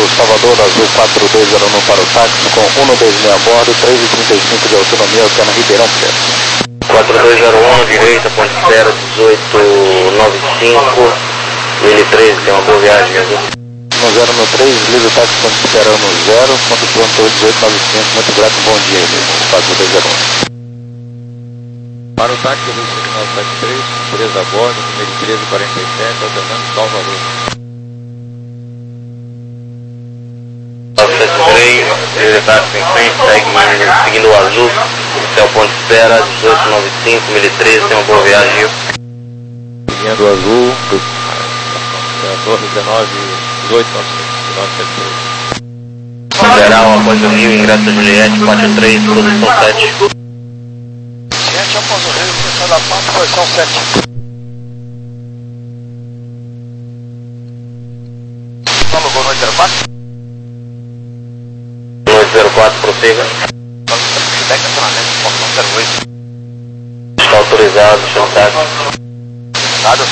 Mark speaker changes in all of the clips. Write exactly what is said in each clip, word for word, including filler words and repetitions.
Speaker 1: Salvador, Azul quatro dois zero um para o táxi com cento e vinte a bordo, três e trinta e cinco de autonomia, Oceano Ribeirão Preto.
Speaker 2: quatro dois zero um, direita, ponte espera, dezoito noventa e cinco, mil e treze, tem uma boa viagem, Azul.
Speaker 1: No zero no três, livre táxi, ponte espera no zero, ponto pronto dezoito noventa e cinco, muito grato, bom dia, quatro dois zero um.
Speaker 3: Para o táxi do nove sete três, três a bordo, número treze quarenta e sete, alternando Salvador.
Speaker 2: nove sete três, livre táxi em frente, segue, seguindo o Azul, até o ponto espera, dezoito noventa e cinco, mil e treze, tem uma boa viagem.
Speaker 3: Seguindo o Azul, dezenove, dezoito nove sete três.
Speaker 2: Geral, após o Rio, ingresso da Juliette, quatro três, posição sete.
Speaker 1: Gente, após o Rio, posição da quatro, posição sete. Alugou no zero quatro?
Speaker 2: No zero quatro, prossiga.
Speaker 1: Feedback acionamento, portão zero oito.
Speaker 2: Está autorizado, chantagem.
Speaker 1: Nada.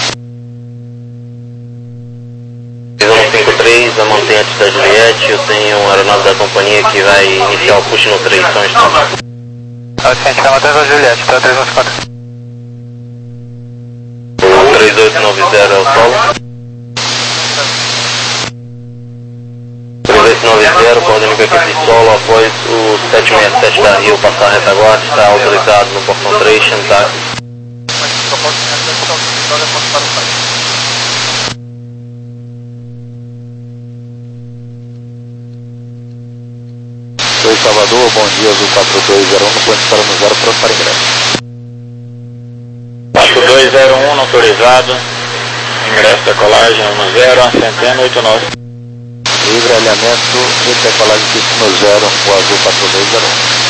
Speaker 2: um cinco três, a mantente da Juliette, eu tenho uma aeronave da companhia que vai iniciar o push no três, são instantes.
Speaker 1: Assistente da mantente da Juliette, tá três onze quatro.
Speaker 2: O três oito nove zero é o solo. três oito nove zero, coordenando com a equipe de solo após o sete seis sete da Rio passar a retaguarda, está autorizado no portão três, chantagem.
Speaker 1: Oi, Salvador, bom dia, Azul quatro dois zero um, ponte para no zero, pronto para ingresso.
Speaker 3: quatro dois zero um, autorizado, ingresso da colagem um zero, centena oito nove.
Speaker 1: Livre alinhamento, decolagem destino zero, o Azul quatro dois zero um.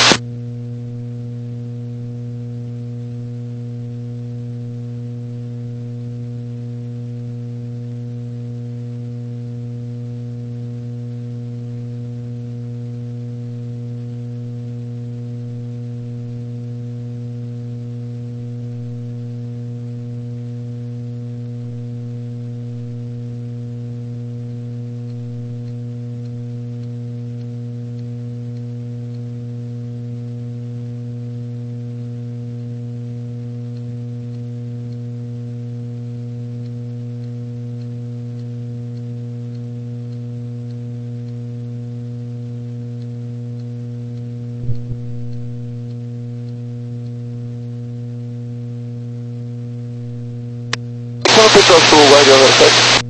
Speaker 1: Só no Petrol Sul, Guardião zero sete.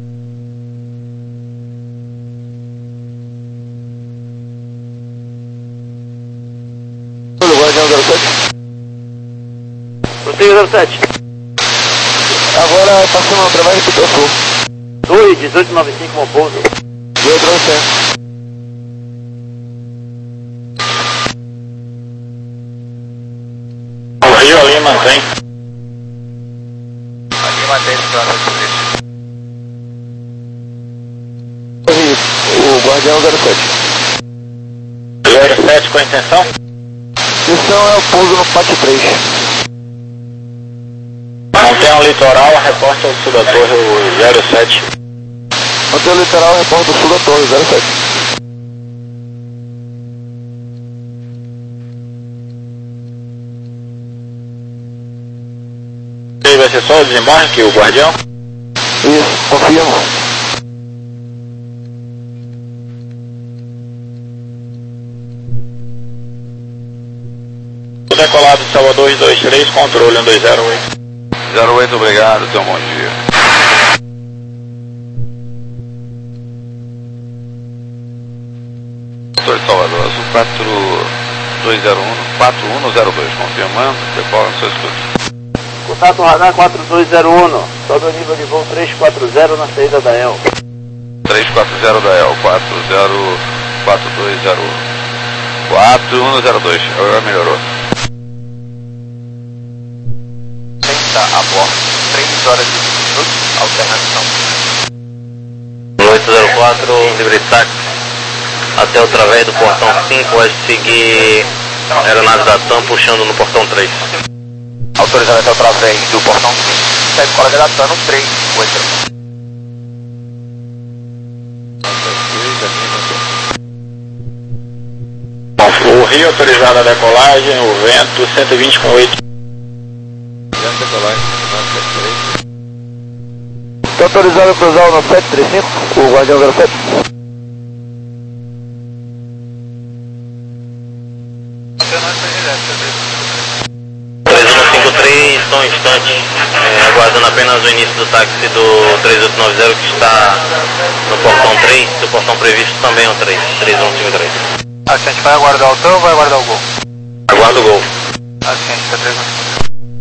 Speaker 1: Oi, Guardião zero sete.
Speaker 2: Prossiga zero sete.
Speaker 1: Agora passando através do Petrol Sul.
Speaker 2: dois, dezoito noventa e cinco, bom pouso.
Speaker 1: Deu transcendência.
Speaker 3: O Rio ali mantém.
Speaker 1: Ali mantém o plano de polícia. O Guardião zero sete.
Speaker 3: zero sete com a intenção?
Speaker 1: Intenção é o pouso no Pátio três.
Speaker 3: Mantém o litoral, reporte ao sul da torre, o zero sete.
Speaker 1: Mantém o litoral, reporte do sul da torre, zero sete.
Speaker 3: E vai ser só o desembarque, o Guardião?
Speaker 1: Isso, confirmo.
Speaker 3: Decolado de Salvador dois dois três, controle um dois zero oito.
Speaker 1: zero oito, obrigado, tenha um bom dia. Doutor de Salvador, Azul quatro dois zero um, quatro um zero dois, confirmando, decola no seu escudo.
Speaker 2: Contato radar quatro dois zero um, sobe o nível de voo trezentos e quarenta na saída da E L.
Speaker 1: trezentos e quarenta da E L, quatro zero quatro dois zero um. quatro um zero dois, agora melhorou. Senta a bordo, três horas e vinte minutos, alternação.
Speaker 2: oito zero quatro, livre táxi, até o través do portão cinco, vai seguir a aeronave da TAM puxando no portão três.
Speaker 1: Autorizado até o través do portão cinco, segue colega da TAM no três, oito.
Speaker 3: Rio, autorizada a decolagem, o vento cento e vinte com oito.
Speaker 1: Decolagem,
Speaker 4: Está autorizado a cruzar o sete três cinco, o Guardião zero sete.
Speaker 2: três um cinco três, só um instante, é, aguardando apenas o início do táxi do três oito nove zero que está no portão três, o portão previsto também é o três, três um cinco três.
Speaker 4: A gente vai aguardar o tão ou vai aguardar o gol?
Speaker 2: Aguarda o gol.
Speaker 4: A gente está três um cinco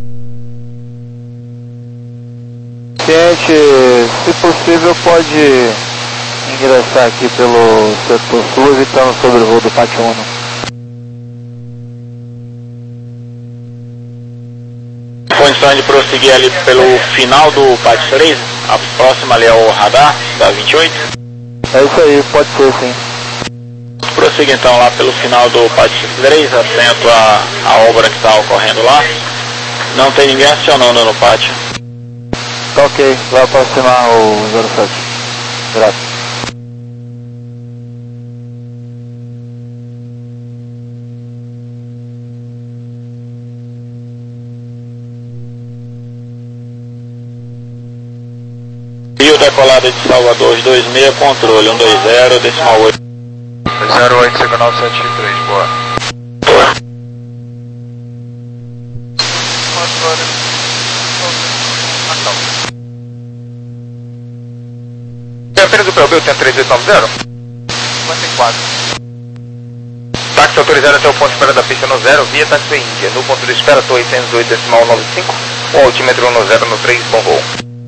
Speaker 4: três. Gente, se possível pode ingressar aqui pelo setor sul, evitando sobre o voo do Pátio um.
Speaker 3: Condição de prosseguir ali pelo final do Pátio três, a próxima ali é o radar da vinte e oito.
Speaker 4: É isso aí, pode ser sim.
Speaker 3: Prossiga então lá pelo final do Pátio três, atento à, à obra que está ocorrendo lá. Não tem ninguém acionando no pátio.
Speaker 4: Tá ok, vai aproximar o zero sete. Graças.
Speaker 3: Rio decolada de Salvador dois seis, controle um dois zero, decimal oito.
Speaker 1: zero oito cinco nove sete três, boa.
Speaker 3: Boa.
Speaker 1: Tem apenas o P B, tem três oito nove zero?
Speaker 4: cinquenta e quatro.
Speaker 1: Táxi autorizado até o ponto de espera da pista no zero, via táxi Índia. No ponto de espera, tô oitocentos e dois decimal noventa e cinco, o altímetro no zero no três, bom voo.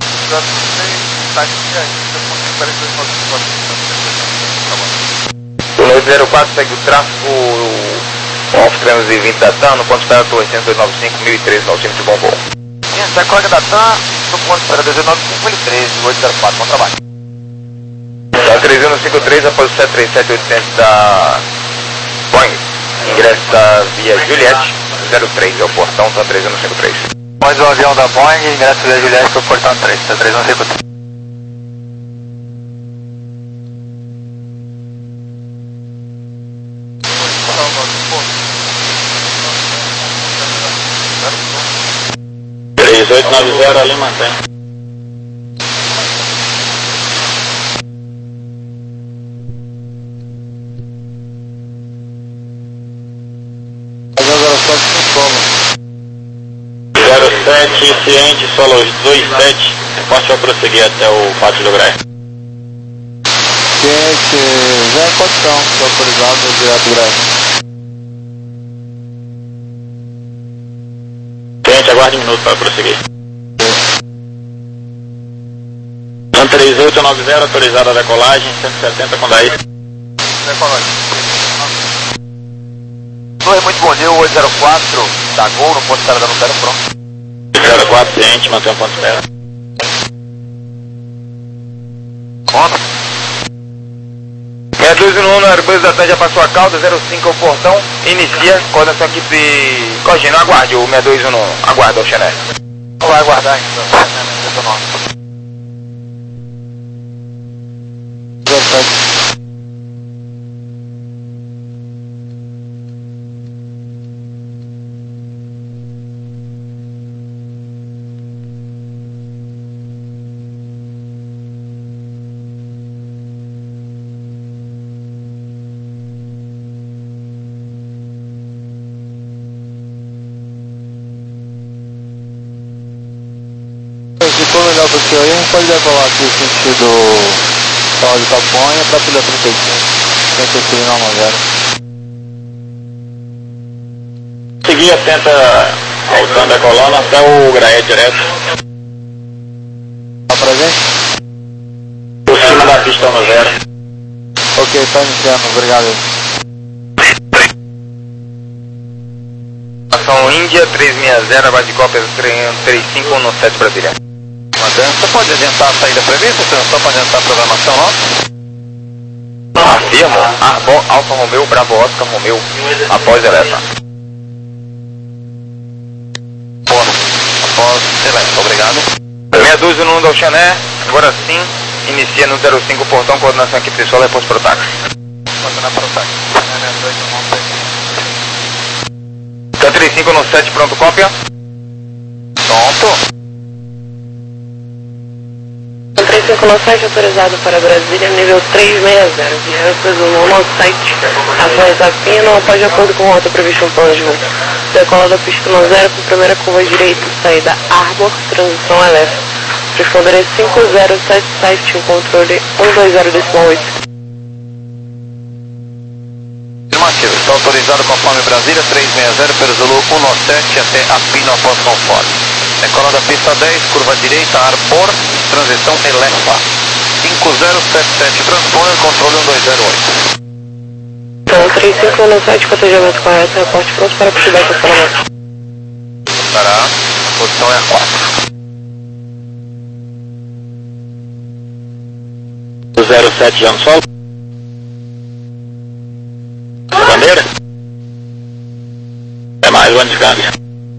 Speaker 1: O oito zero quatro segue o tráfego off trezentos e vinte da TAM, no ponto de espera tô oitocentos e dois noventa e cinco, mil e treze no altímetro, bom voo.
Speaker 4: Essa é a colega da TAM, no ponto de espera dezenove cinco, mil e treze, oito zero quatro, bom trabalho.
Speaker 1: Da três um cinco três após o sete três sete oitocentos da Boeing, ingresso da via Juliette zero três, é o portão da três um cinco três.
Speaker 4: Após o avião da Boeing, ingresso via Juliette para o portão três, tá três um cinco três.
Speaker 3: três oito nove zero ali mantém. zero sete, ciente, solo dois sete, posso já prosseguir até o pátio do Graia.
Speaker 4: Ciente, já é condição, estou autorizado direto do Graia.
Speaker 3: Ciente, aguarde um minuto para prosseguir. An três oito nove zero, autorizada a decolagem, cento e setenta com dez.
Speaker 4: Decolagem. Oi, muito bom dia, o oito zero quatro, da Gol, no ponto de espera da Nutella, pronto.
Speaker 3: zero quatro, ciente, mantém o ponto de espera.
Speaker 4: Conta.
Speaker 1: seis dois um no Airbus da TAM já passou a cauda, zero cinco ao portão, inicia, coordenação equipe Cogino, aguarde o seis dois um no, aguarda o Xané.
Speaker 4: Vai aguardar então, zero sete. Se for melhor para o senhor aí, a gente pode decolar aqui o sentido Sal de Caponha para a pilha trinta e cinco, trinta e cinco não zero.
Speaker 3: Seguir atenta voltando a coluna até o Graé direto.
Speaker 4: Tá presente?
Speaker 3: Por cima da pista no zero.
Speaker 4: Ok, está iniciando, obrigado.
Speaker 1: Ação Índia três seis zero, aguarde cópias três cinco um no sete Brasília.
Speaker 4: Você pode adiantar a saída prevista, senhor? Só pode adiantar a programação nossa?
Speaker 1: Afirmo, Arbo, Alfa Romeo, Bravo Oscar Romeo, após Eleva.
Speaker 4: Após Eleva, obrigado.
Speaker 1: seis dois um do Xané, agora sim, inicia no zero cinco portão, coordenação equipe de solo, repouso para o táxi.
Speaker 4: Coordenar para o táxi.
Speaker 1: três cinco um sete, pronto, cópia. Pronto.
Speaker 5: três cinco um sete autorizado para Brasília, nível três seis zero, via presumo no site, após a pino, após de acordo com a rota prevista no plano de voo. Decola da pista no zero com primeira curva direita, saída Arbor, transição L F. Responderei cinco zero sete sete, controle um dois zero decimal oito.
Speaker 1: Afirmativo, está autorizado conforme Brasília três seis zero, pelo Zulu um nove sete até a pino após conforme. Decola da pista dez, curva direita, Arbor, transição Elefa. cinco zero sete sete, transponder, controle um dois zero oito.
Speaker 5: Então, três cinco um sete, cotejamento correto, reporte pronto para pushback e acionamento.
Speaker 1: Estará, a posição é a quatro.
Speaker 3: zero sete já no solo. Bandeira? É mais uma descarga.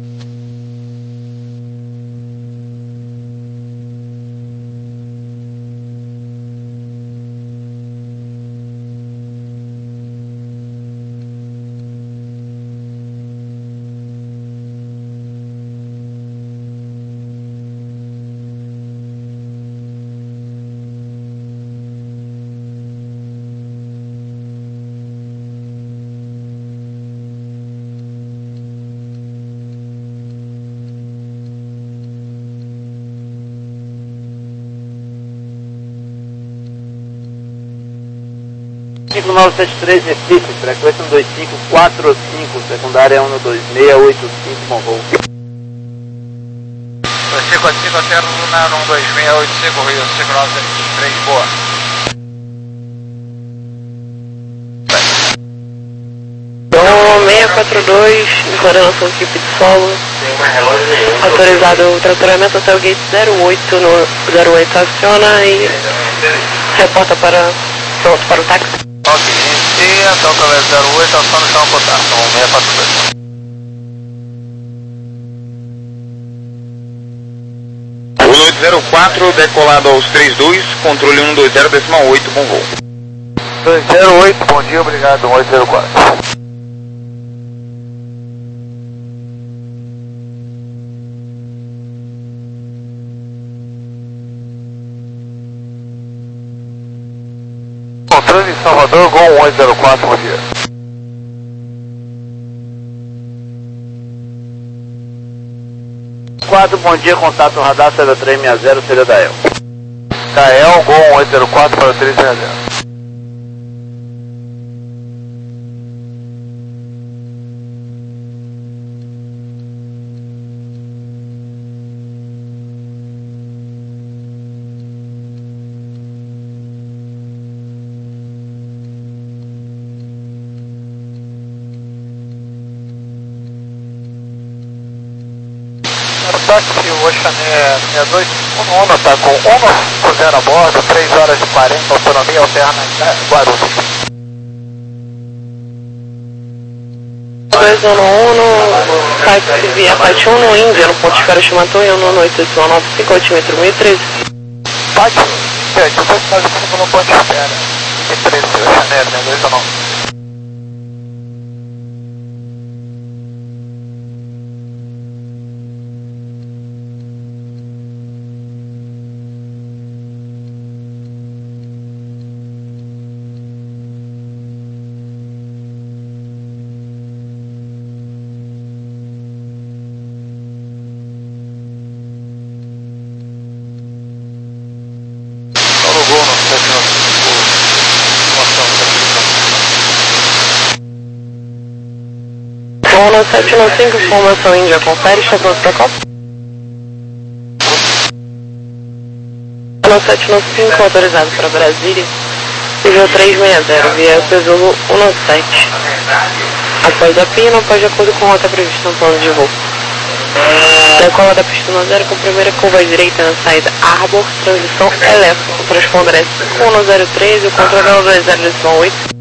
Speaker 4: cinco nove sete três Recife, frequência um dois cinco quatro cinco, secundária um dois seis oito cinco, bom voo.
Speaker 1: dois cinco cinco, Terra Lunar um dois seis oito cinco, Rio cinco nove sete três, boa.
Speaker 5: Então, seis quatro dois, coordenação equipe de solo. Autorizado o tratoramento até o gate zero oito, no zero oito aciona e reporta para, pronto para o táxi.
Speaker 1: Ok, inicia, Delta West zero oito, aciona o chão contato, seis quatro dois. um oito zero quatro, decolado aos três dois, controle um dois zero decimal oito, bom voo.
Speaker 4: dois zero oito, bom dia, obrigado, um oito zero quatro. Controle de Salvador, Gol um oito zero quatro, bom dia. quatro, bom dia, contato radar, saída três seis zero, saída da E L. K L, Gol um oito zero quatro para três seis zero. Táxi, o Oxané seis dois um um, está com um cinco zero a bordo, três horas e quarenta, autonomia alterna em Guarulhos.
Speaker 5: dois um um, táxi via Pati um no Índia, no ponto de espera Shimato, e um oito oito nove cinco, altímetro mil e treze.
Speaker 4: Pati um, gente, eu estou fazendo no ponto de espera, mil e treze, Oxané seis dois um um.
Speaker 5: Gol sete nove cinco, formação Índia, confere, está pronto para copa. Gol sete nove cinco, autorizado para Brasília, nível três seis zero, via Zulu um nove sete. Após a pino, após de acordo com a rota prevista no plano de voo. Decola da pista no zero com primeira curva direita na saída Arbor, transição L F, o transponder é cinco um zero três e o controle é um dois zero decimal oito.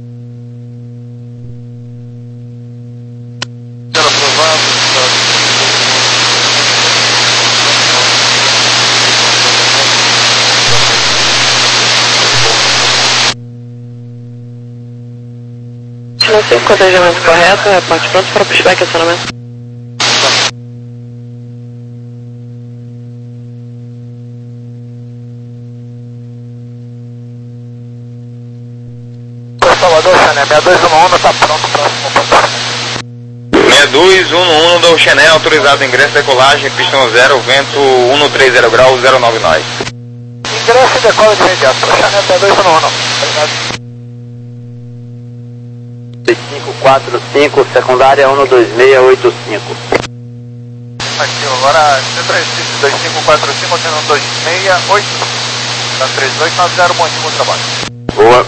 Speaker 5: Não sei o cotejamento correto, reporte pronto para pushback e acionamento.
Speaker 4: Oceané, seis dois um um, está pronto, próximo ponto.
Speaker 3: seis dois um um da Oceané, autorizado ingresso, decolagem, pistão zero, vento cento e trinta graus, zero nove nove.
Speaker 4: Ingresso e decola de imediato, Oceané seis dois um um. Obrigado.
Speaker 6: cinco quatro cinco, secundária um dois seis oito cinco.
Speaker 4: Aqui, agora três dois cinco quatro cinco, um dois seis oito. Tá três dois nove zero, bom dia, bom trabalho.
Speaker 6: Boa.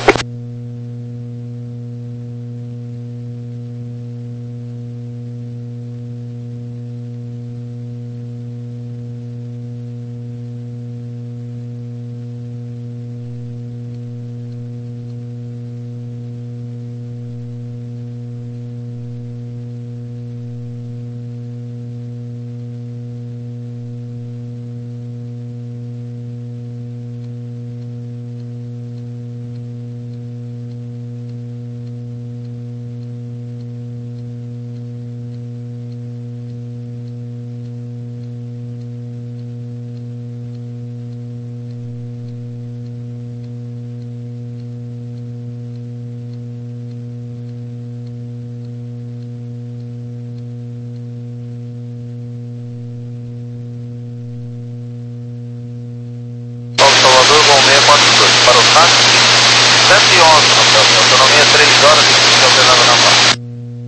Speaker 1: Para o táxi, cento e onze, autonomia três horas e fica operando na paz.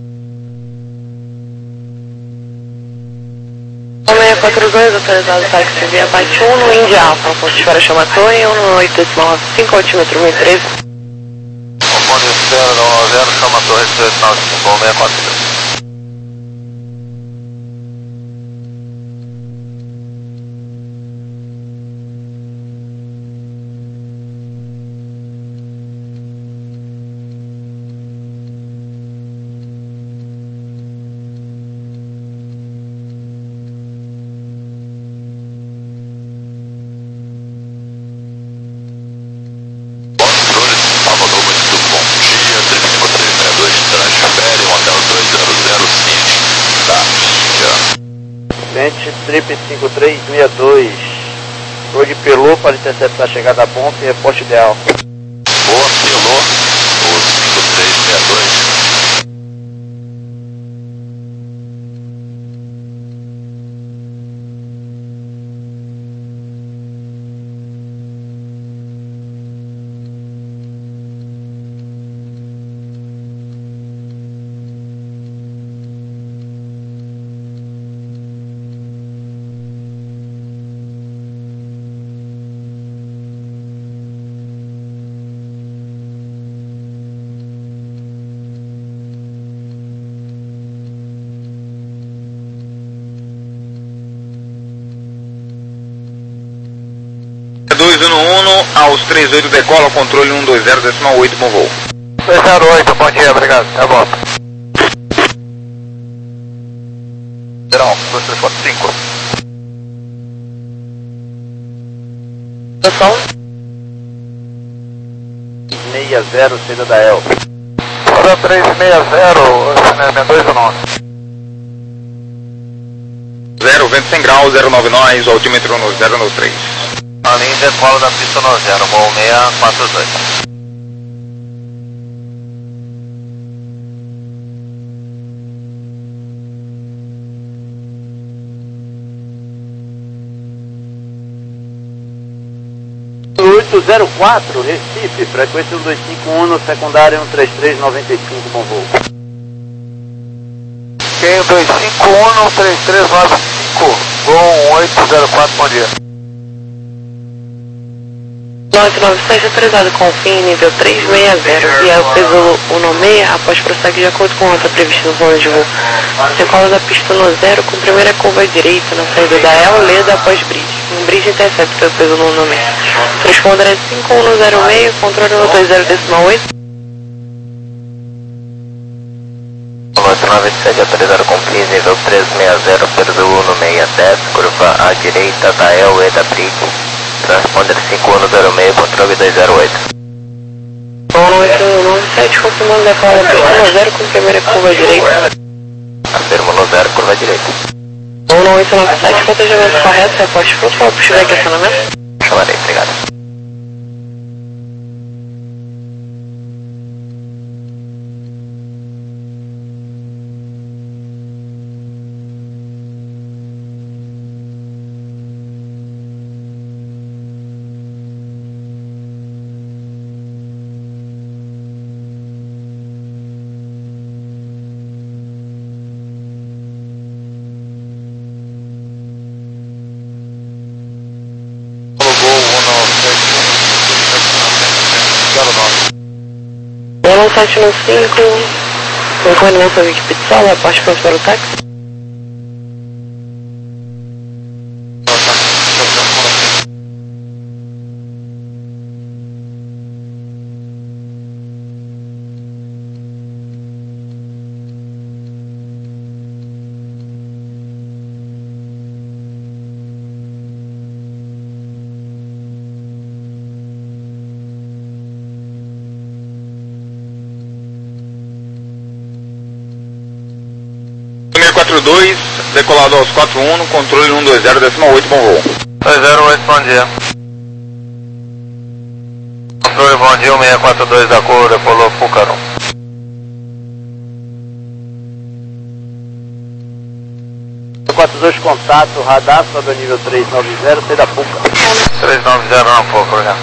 Speaker 5: seis quatro dois, autorizado táxi via Bate um no India Alpha, ponto de espera chama Torre, um oito nove cinco, altímetro mil e treze.
Speaker 1: O ponto de espera da um zero chama Torre oito nove cinco, seis quatro dois.
Speaker 6: Trip cinco três seis dois, vou de Pelô para interceptar a chegada a ponta e reporte ideal.
Speaker 1: Boa, Pelô, o cinco três seis dois.
Speaker 3: dois um um, aos trinta e oito decola, controle um dois zero, decimal oito, bom voo.
Speaker 4: dois zero oito, bom dia, obrigado, até a volta.
Speaker 1: Geral, dois três quatro cinco.
Speaker 5: Atenção.
Speaker 6: seis zero, saída da El.
Speaker 4: Fora três seis zero, Oceané dois um um.
Speaker 3: zero, vento cem graus, zero nove nove, altímetro no zero nove três.
Speaker 1: A linha de decola da pista no zero, bom seis quatro dois.
Speaker 6: oito zero quatro, Recife, frequência um dois cinco um, no secundário um três três nove cinco, bom voo.
Speaker 4: Quem dois cinco um, um três três nove cinco, Gol oito zero quatro, bom dia.
Speaker 5: nove nove sete, autorizado com fim nível três seis zero, via peso um nove seis, após prossegue de acordo com a rota prevista no plano de voo. Decola da pista no zero, com primeira curva direita na saída da El, Leda após bridge. Um bridge intercepta pelo peso no um nove seis. Transponder é cinco um zero seis, controle no dois zero decimal oito.
Speaker 1: nove nove sete, autorizado com fim nível três seis zero, peso um nove seis dez, curva à direita da El, Leda bridge. Transponder cinco um zero seis, controle dois zero oito.
Speaker 5: um oito nove sete, confirmando decola da pista no zero, com primeira curva direita.
Speaker 1: Afirmo no zero, curva direita.
Speaker 5: um oito nove sete, planejamento correto, reporte pronto para puxar aqui acionamento.
Speaker 1: Chamarei, obrigado.
Speaker 5: sete no cinco, concorrendo nossa equipe de sala, parte pronto para o táxi.
Speaker 3: quatro dois, decolado aos quatro um, controle um dois zero, décimo oito, bom voo.
Speaker 1: dois zero oito, bom dia. Controle, bom dia, um seis quatro dois da cor, decolou Pucarão.
Speaker 6: quatro dois, contato, radar, sobe ao nível três nove zero, sei da Puca.
Speaker 1: três nove zero, não, pouco, obrigado.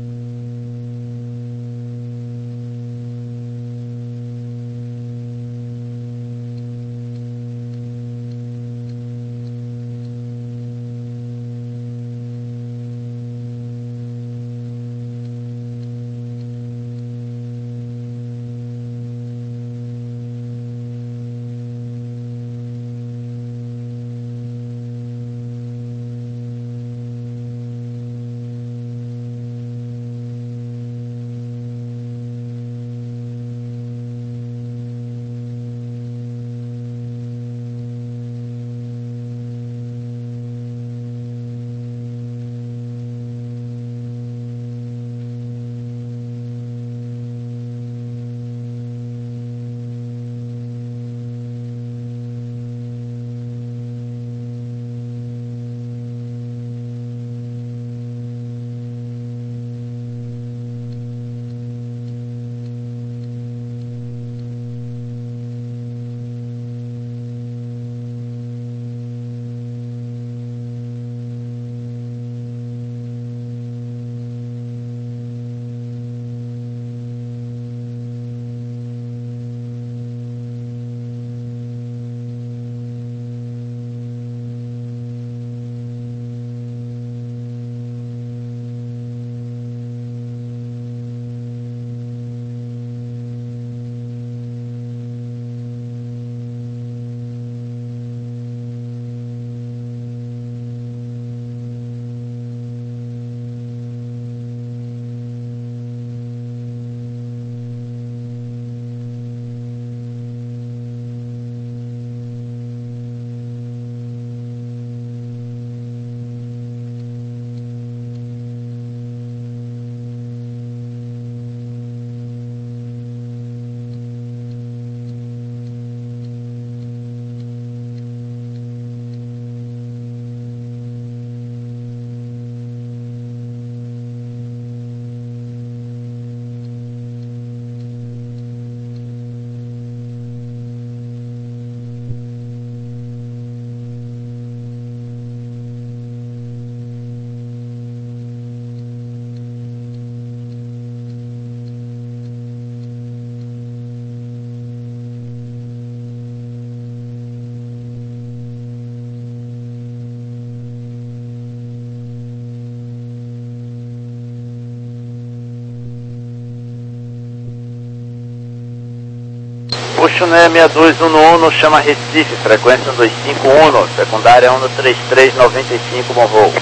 Speaker 6: Puxo no seis dois um um, chama Recife, frequência dois cinco um, secundária um três três nove cinco, bom voo.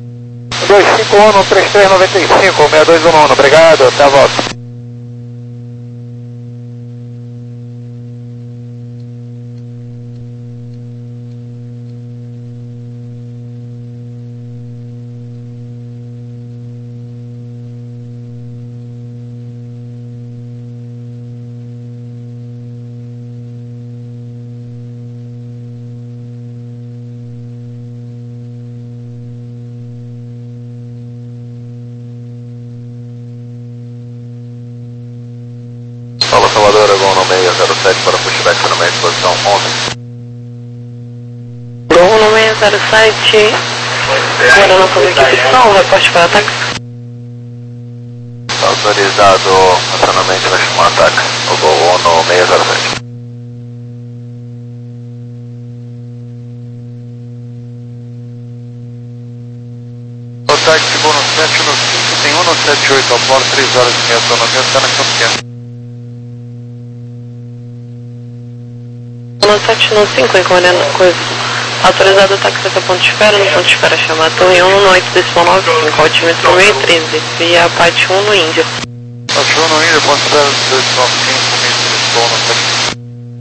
Speaker 4: dois cinco um, três três nove cinco, seis dois um um, obrigado, até a volta.
Speaker 1: Fala Salvador, Aragão no seis zero sete para pushback no meio, posição onze.
Speaker 5: Gol no seis zero sete, agora nossa equipe de som, reporte para ataque.
Speaker 1: Autorizado acionamento na chama ataque, o Gol no seis zero sete. O táxi Gol no sete no cinco, tem um no sete oito, a bordo, três horas e meia, autonomia, conexão pequena.
Speaker 5: sete no cinco, encontro coisa. Autorizado o táxi até ponto de espera, no ponto de espera chamar Torre um no oito decimal nove cinco, otimista meio treze, via Apache um no Índia.
Speaker 1: Apache um no Índia, ponto de espera dois nove cinco, meio treze,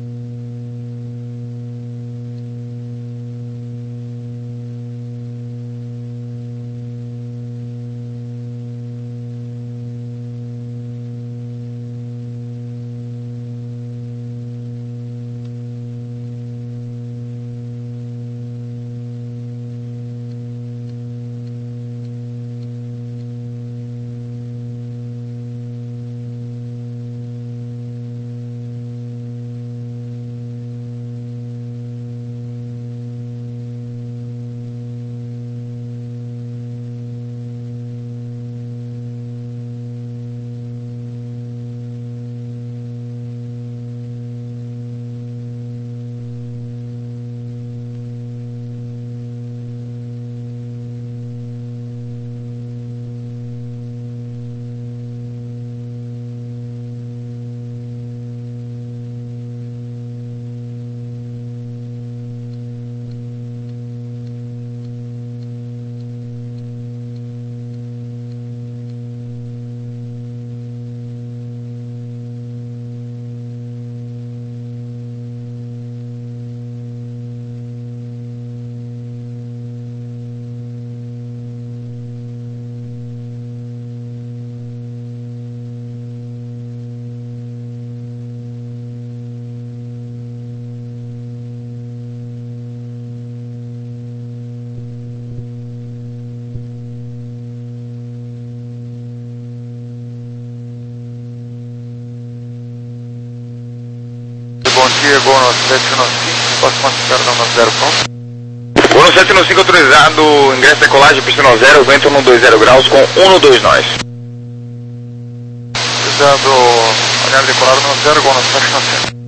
Speaker 1: bom dia, Gol no sete no cinco, posso considerar no zero ponto?
Speaker 3: Gol no sete no cinco autorizado, ingresso de decolagem, pista no zero, vento no dois zero graus com um no dois nós.
Speaker 1: Autorizado, olhar decolado no zero, Gol no sete no cinco.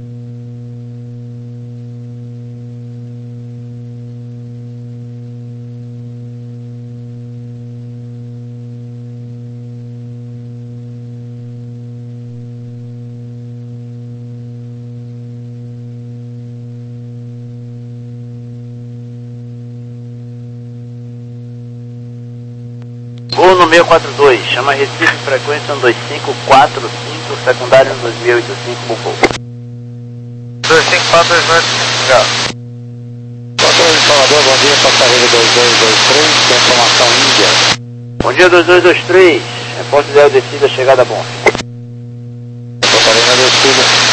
Speaker 6: Gol no seis quatro dois, chama Recife, frequência um dois cinco quatro cinco, secundário no dois mil e oitenta e cinco, Bocou.
Speaker 1: dois cinco quatro dois nove, obrigado.
Speaker 4: Controle de Salvador, bom dia, passageiro dois dois dois três, tem informação Índia.
Speaker 6: Bom dia, dois dois dois três, repórter zero descida, chegada bom.
Speaker 4: Voltarei na descida.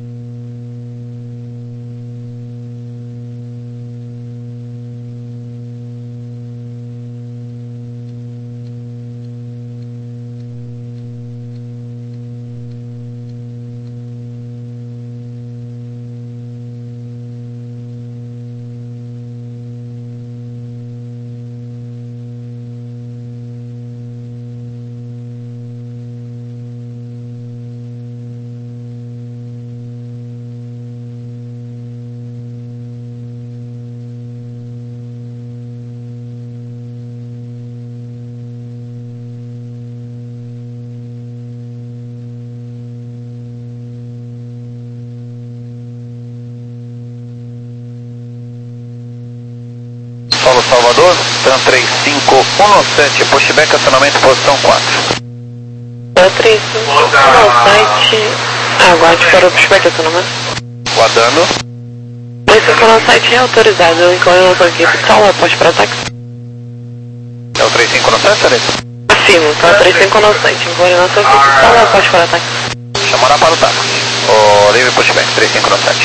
Speaker 1: Paulo Salvador, TRAN três cinco um sete, pushback, acionamento, posição quatro.
Speaker 5: três cinco um sete, aguarde para o pushback, acionamento.
Speaker 1: Guardando.
Speaker 5: três cinco um sete é autorizado, incluindo nossa equipe, só um após para ataque.
Speaker 1: É o três cinco um sete, Areta?
Speaker 5: Afirmo, tá, três cinco um sete, incluindo nossa equipe, só um após para ataque.
Speaker 1: Chamará para o táxi. O livre pushback, três cinco um sete.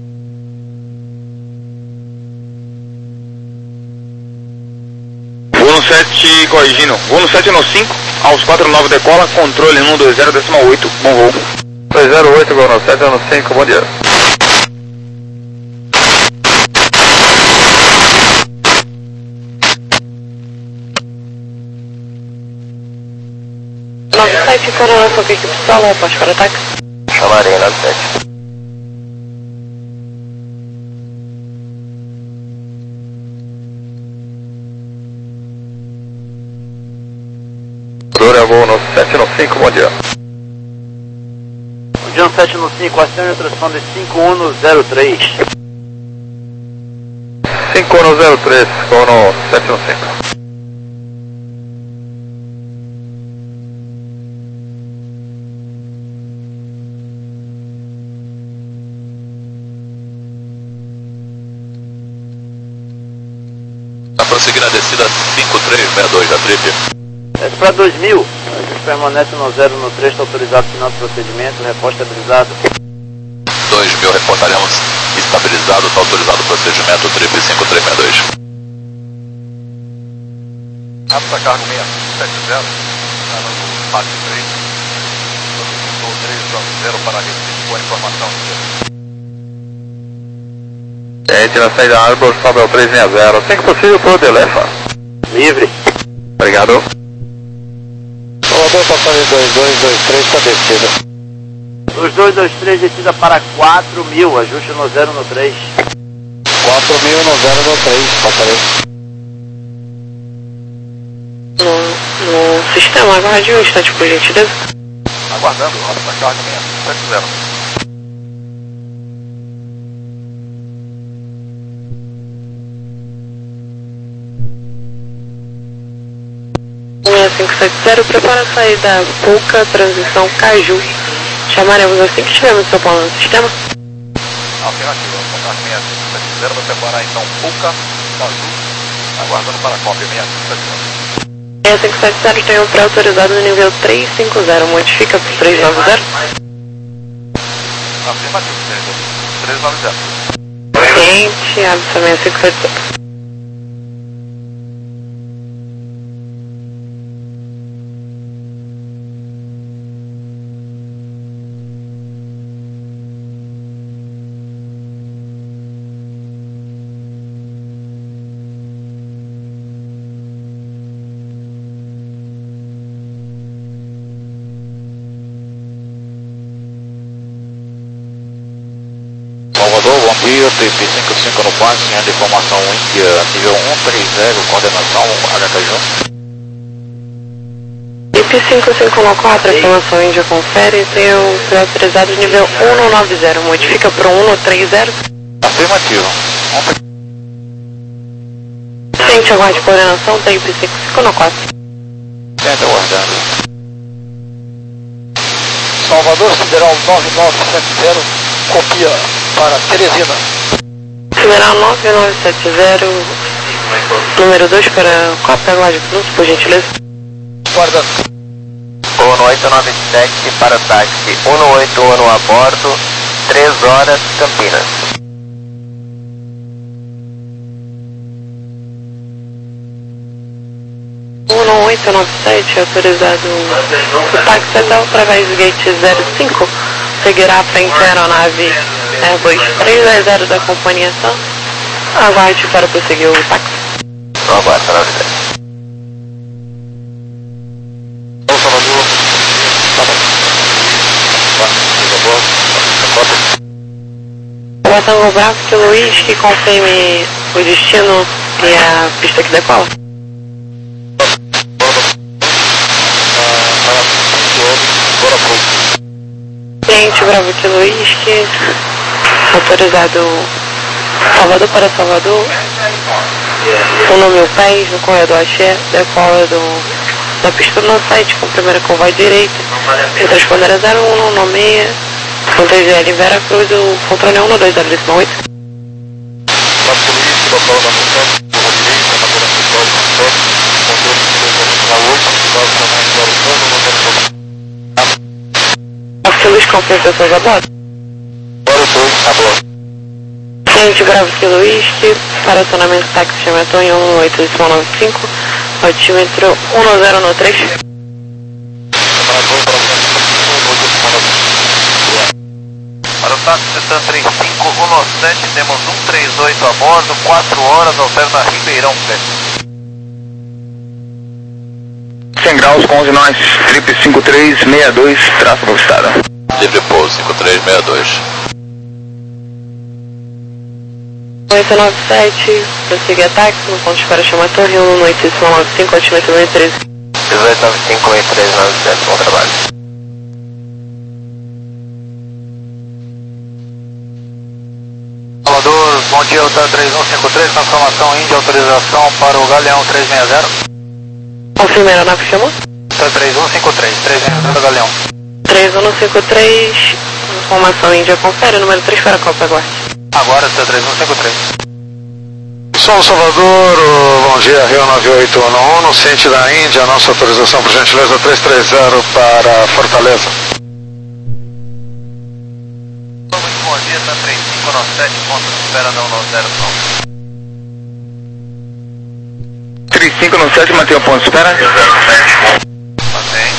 Speaker 3: Gol no sete, corrigindo. Gol no sete no cinco, aos quatro nove decola, controle um dois zero decimal oito, bom voo.
Speaker 1: dois zero oito, Gol no sete no cinco, bom dia.
Speaker 5: nove sete, incluindo nossa equipe, só um após para ataque.
Speaker 1: Chamarei nove sete.
Speaker 3: Glória, voo no sete no cinco, bom dia.
Speaker 6: Bom dia, Padrão sete no cinco, ação e transponder cinco um zero três.
Speaker 1: cinco um zero três, ficou no sete no cinco.
Speaker 7: Está prosseguindo a descida cinco três seis dois da trip.
Speaker 6: Desce para dois mil. Ajuste permanece no zero no três, está autorizado final de procedimento, reposta estabilizado.
Speaker 7: dois mil, reportaremos estabilizado, está autorizado o procedimento trip cinco três seis dois.
Speaker 1: Apta cargo seis sete zero, está no P A C três, solicitando três nove zero para Recife com a informação. Gente, na saída Arbor, sobe ao três seis zero, assim que possível para o Delefa.
Speaker 6: Livre.
Speaker 1: Obrigado.
Speaker 4: Salvador, passagem dois dois dois três para descida.
Speaker 6: dois dois dois três, descida para quatro mil, ajuste no zero no três.
Speaker 4: quatro mil no zero no três, passagem.
Speaker 5: No, no sistema, aguarde um instante, por gentileza.
Speaker 1: Aguardando, apta cargo seis sete zero.
Speaker 5: seis cinco sete zero, prepara a saída Puca, transição Caju. Chamaremos assim que estivermos seu plano no sistema.
Speaker 1: Alternativa, contato seis cinco sete zero, vai preparar então Puca, Caju, aguardando para a cópia seis cinco sete zero.
Speaker 5: seis cinco sete zero tem um pré-autorizado no nível três cinco zero, modifica para três nove zero.
Speaker 1: Afirmativo, três nove zero.
Speaker 5: Cliente, abre seis cinco sete zero.
Speaker 3: Salvador, bom dia, T P cinco cinco no P A C, de informação Índia, nível um três zero, coordenação H K J.
Speaker 5: I P cinco cinco um quatro, informação Índia confere, tem o pré-autorizado nível um nove zero, modifica para um três zero.
Speaker 3: Afirmativo.
Speaker 5: Sente aguarde coordenação, tem I P cinco cinco um quatro.
Speaker 3: Tenta aguardando.
Speaker 4: Salvador, Sideral nove nove sete zero, copia para Teresina.
Speaker 5: Sideral nove nove sete zero, número dois para cópia, aguarde minutos, por gentileza.
Speaker 4: Guardando.
Speaker 2: um oito nove sete para táxi um oito um a bordo, três horas, Campinas.
Speaker 5: um oito nove sete, autorizado o táxi até através do gate zero cinco, seguirá à frente a aeronave Airbus três zero da companhia T A M. Aguarde para prosseguir o táxi.
Speaker 2: Não aguarda, nove dez.
Speaker 5: Tango Bravo, que o Luiz que confirme o destino e a pista que decola. Cliente Bravo que Luiz, que autorizado Salvador para Salvador, um mil pés no corredor Axé, decola do, da pista no site com a primeira curva à direita, o transponder é zero um nove seis, com T G L em Vera Cruz, o controle é um dois zero oito. Luiz confirma pessoas a bordo. Cliente Bravo que Luiz, que para acionamento táxi chama Antônio um oito nove cinco, altímetro um zero um três.
Speaker 1: Para o táxi Titan três cinco um sete, temos um três oito a bordo, quatro horas, alterna Ribeirão Preto.
Speaker 3: cem graus com onze nós, trip cinco três seis dois, traço para o estado.
Speaker 7: Livre pouso cinco três seis dois.
Speaker 5: oito nove sete, prosseguir táxi, no ponto de espera chama Torre um oito nove cinco, altímetro um três.
Speaker 2: dezoito nove cinco, oito três nove sete, bom trabalho.
Speaker 1: aqui, Hotel três um cinco três, confirmação Índia, autorização para o Galeão três seis zero.
Speaker 5: Confirma a aeronave que chamou?
Speaker 1: Hotel três um cinco três, três seis zero Galeão.
Speaker 5: três um cinco três, informação Índia, confere, número três para a Copa, aguarde.
Speaker 1: Agora, Hotel três um cinco três.
Speaker 8: São Salvador, bom dia, Rio nove oito um um, ciente da Índia, nossa autorização por gentileza três três zero para Fortaleza.
Speaker 1: Muito bom dia, tá três cinco nove sete, ponto de espera não nove zero não.
Speaker 4: três cinco nove sete, mantém o ponto de espera.
Speaker 1: Mantém.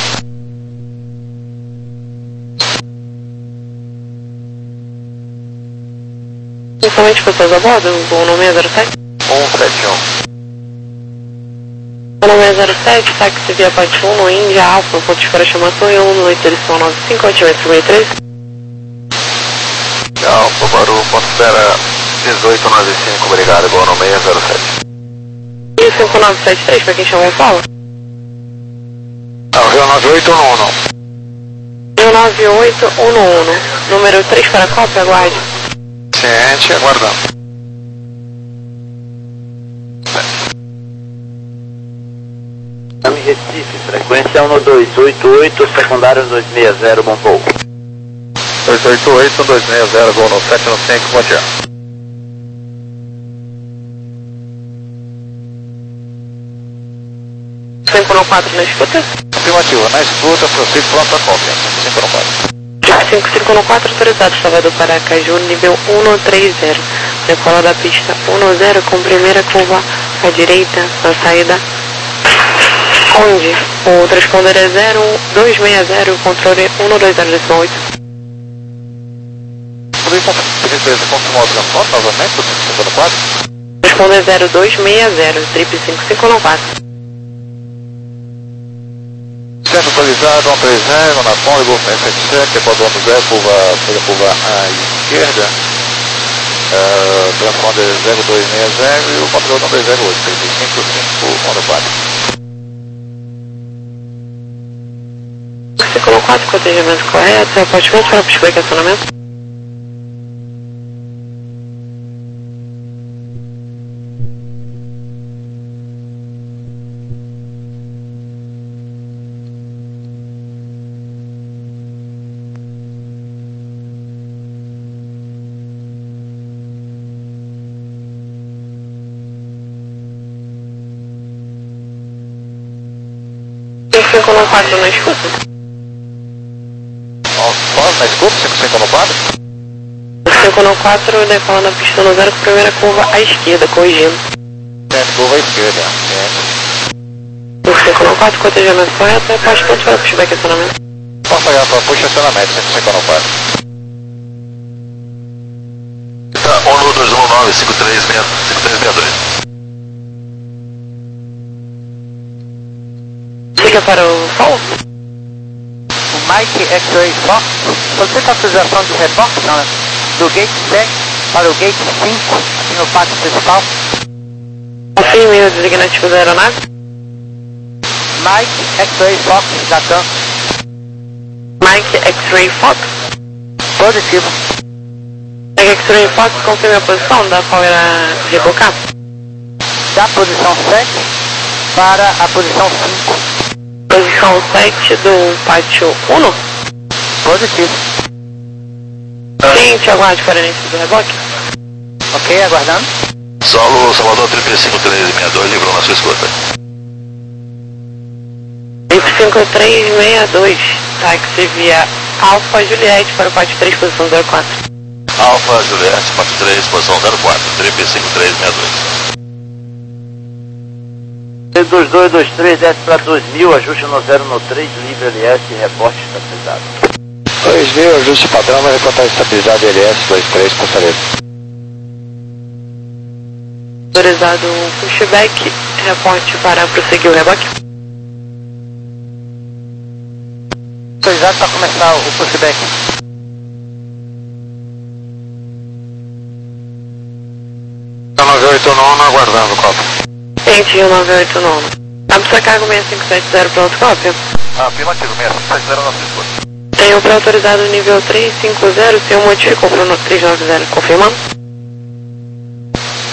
Speaker 5: Principalmente pessoas a bordo, o nome é zero sete?
Speaker 1: um sete um.
Speaker 5: O nome é zero sete, táxi via Pate um no Índia, Alfa, ponto de espera chama Sonho, um no oito, edição nove cinco, ativamento cinco três.
Speaker 1: Alfa, Baru, ponto de espera dezoito nove cinco, obrigado, igual no meio zero sete.
Speaker 5: E cinco nove sete três, para quem chamou, fala?
Speaker 8: Não, Rio nove oito um um.
Speaker 5: Rio nove oito um um, número três para a Copa, aguarde.
Speaker 8: Ciente, aguardando.
Speaker 6: Miami Recife, frequência um dois oito oito, secundário dois seis zero, bom voo.
Speaker 1: dois oito oito, dois seis zero, gol no sete no cinco, bom dia.
Speaker 5: cinco no quatro na escuta?
Speaker 1: Afirmativa, na escuta, prossigo pronto a cópia. cinco no quatro.
Speaker 5: cinco cinco no quatro, autorizado, Salvador Paracaju, nível um três zero. Decola da pista um zero com primeira curva à direita, na saída. Onde? O transponder é zero dois seis zero, controle um dois zero oito.
Speaker 1: Por gentileza, confirmar o transporte novamente, do cinco cinco no quatro?
Speaker 5: Transponder zero dois seis zero, trip cinco cinco no quatro.
Speaker 1: Certo, atualizado, um três zero, na ponta, Golf sete sete, Equador no zero, curva, pega curva à esquerda. Uh, transponder zero dois seis zero e o controle um dois zero oito, trinta e cinco cinco no quatro.
Speaker 5: cinco no quatro, cotejamento correto, repartimento para pushback e acionamento. cinco no quatro na escuta?
Speaker 1: Nós na escuta, cinco cinco no quatro?
Speaker 5: cinco no quatro, decola na pista no zero com primeira curva à esquerda, corrigindo.
Speaker 1: Certo, curva à esquerda.
Speaker 5: cinco no quatro, cotejamento correto, repartimento para pushback e acionamento.
Speaker 1: Pode pagar para puxa acionamento, cinco cinco no quatro.
Speaker 7: Tá, um dois um nove, cinco três seis dois.
Speaker 5: Liga para o sol?
Speaker 4: O Mike X-Ray Fox, solicita autorização de reboque do gate sete para o gate cinco, aqui no pátio principal.
Speaker 5: Confirme o designativo da aeronave.
Speaker 4: Mike X-Ray Fox, Latam.
Speaker 5: Mike X-Ray Fox.
Speaker 4: Positivo.
Speaker 5: Mike X-Ray Fox, confirme a posição da qual irá rebocar.
Speaker 4: Da posição sete para a posição cinco.
Speaker 5: Posição sete do pátio um.
Speaker 4: Positivo.
Speaker 5: Gente, aguarde para início do reboque.
Speaker 4: Ok, aguardando.
Speaker 7: Solo Salvador triplo cinco três seis dois, livrou na sua escuta.
Speaker 5: Trip cinco três seis dois, táxi via Alfa Juliette para o pátio três, posição zero quatro.
Speaker 7: Alfa Juliette, quatro três, posição zero quatro, triplo cinco três seis dois.
Speaker 6: dois dois dois três, desce para dois mil, ajuste no zero no três, livre L S, reporte estabilizado.
Speaker 8: dois mil, ajuste padrão, vai reportar estabilidade L S dois três, Fortaleza.
Speaker 5: Autorizado o pushback, reporte para prosseguir o reboque.
Speaker 4: Autorizado para começar o pushback.
Speaker 8: nove oito um, aguardando, Copa.
Speaker 5: Gente, nove oito nove. Abre sua carga seis cinco sete zero, pronto, cópia.
Speaker 1: Afirmativo, seis cinco sete zero, nossa escuta.
Speaker 5: Tenho para autorizado nível três cinco zero, se eu modificou para o três nove zero, confirmando.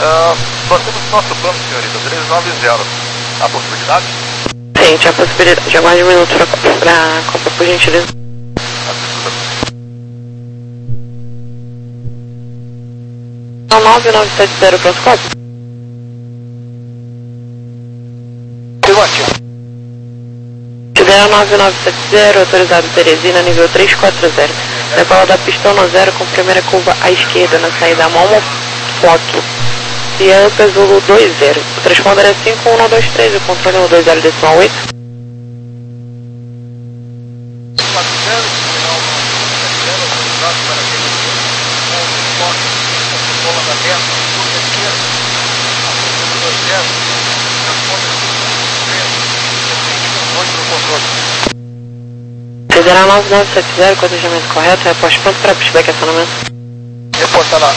Speaker 1: Uh, nós temos nosso plano, senhorita, três nove zero. A possibilidade?
Speaker 5: Sim, tinha a possibilidade. Aguarde um minuto pra, pra Copa, por gentileza. nove nove sete zero para os Copa.
Speaker 1: Afirmativo.
Speaker 5: Fidel nove nove sete zero, autorizado Teresina, nível três quatro zero. Decola da pista no zero com primeira curva à esquerda na saída Momo Foto. Bianca Zulu dois zero. O transponder é cinco um dois três, o controle é um dois zero decimal oito.
Speaker 1: quatro zero, autorizado para aquele Foto, bola da meta, curva esquerda, a dois zero, transponder cinco no controle.
Speaker 5: Federal nove nove sete zero, cotejamento correto, reposte pronto para pushback e acionamento.
Speaker 1: Reporta lá.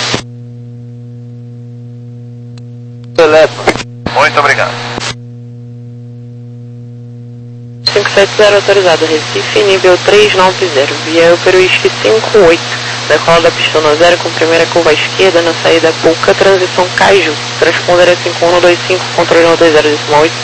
Speaker 1: Muito obrigado.
Speaker 5: cinco sete zero autorizado, Recife, nível três nove zero, via Uperuísque cinco oito. Decola da pista no zero com primeira curva à esquerda na saída Pouca, transição Caju. Transponder é cinco um dois cinco, controle um dois zero decimal oito.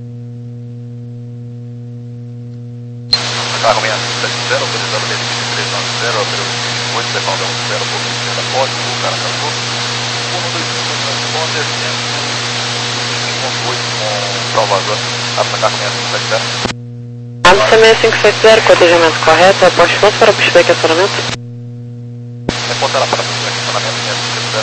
Speaker 1: Carro seis sete zero, autorizado Recife três nove zero, Uperuísque oito, decola da um zero, Pouca esquerda forte, o cara casou. um dois cinco, transponder cento e oito com Salvador, aplicar seis sete zero.
Speaker 5: A B C seis cinco sete zero, cotejamento correto, reposte pronto para pushback e acionamento.
Speaker 1: Reporta lá para pushback e acionamento seis sete zero.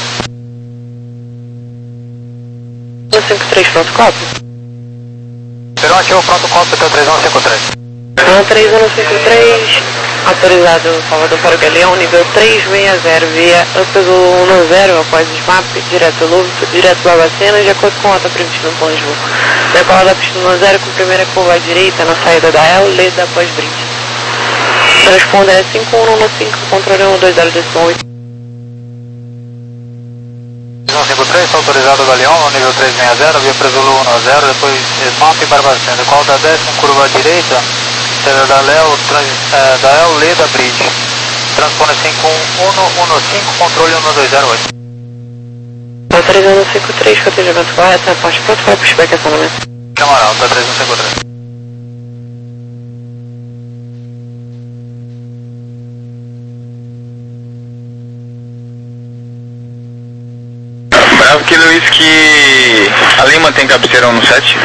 Speaker 5: um cinco três, pronto, copo.
Speaker 1: Afirmativo, pronto, conta P três um cinco três.
Speaker 5: três um cinco três, autorizado Salvador para o Galeão, nível três seis zero, via Upego um zero, após S M A P, direto Lúbito, direto Babacena, de acordo com a rota prevista no plano de voo. Decola da pista um zero com primeira curva à direita na saída da El, Leda após Brinde. Transponder é cinco um cinco, controle um dois zero decimal oito.
Speaker 1: um cinco três, autorizado Galeão, nível três seis zero, via Presulu um zero, depois S M A P e Barbacena. Decola da décima, curva à direita, saída da Léo, é, da El, Leda, Bridge. Transponder cinco um cinco, controle um dois zero oito.
Speaker 5: Autorizando cinco três, cotejamento correto, reposte pronto para pushback e acionamento.
Speaker 1: Camarão, P três um cinco três.
Speaker 3: Bravo que Luiz, que a Lima tem cabeceira um no sete.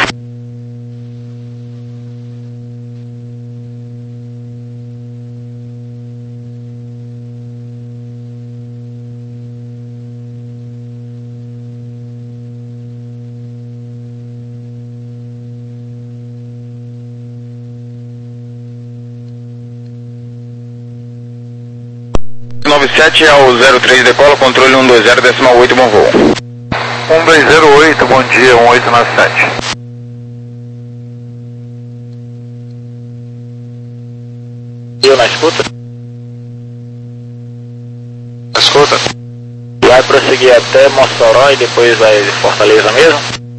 Speaker 3: nove sete ao zero três decola, controle um dois zero decimal oito, bom voo.
Speaker 1: um dois zero oito, bom dia, um oito nove sete.
Speaker 3: Eu na escuta?
Speaker 1: Na escuta?
Speaker 3: Vai prosseguir até Mossoró e depois vai Fortaleza mesmo?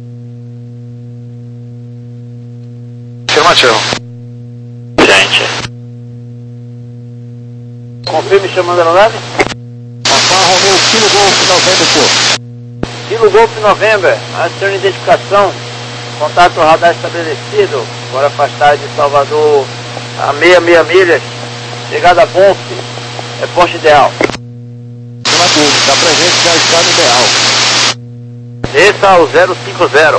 Speaker 1: Afirmativo.
Speaker 3: Gente.
Speaker 6: Confirme chamando a nave?
Speaker 3: Alfa Romeo Kilo Golf noventa, pô.
Speaker 6: Kilo Golf November, adicione identificação, contato radar estabelecido, agora afastar de Salvador a meia meia milhas, chegada a Bonf, é poste ideal.
Speaker 3: Está presente já está no ideal.
Speaker 6: Desça ao zero cinco zero.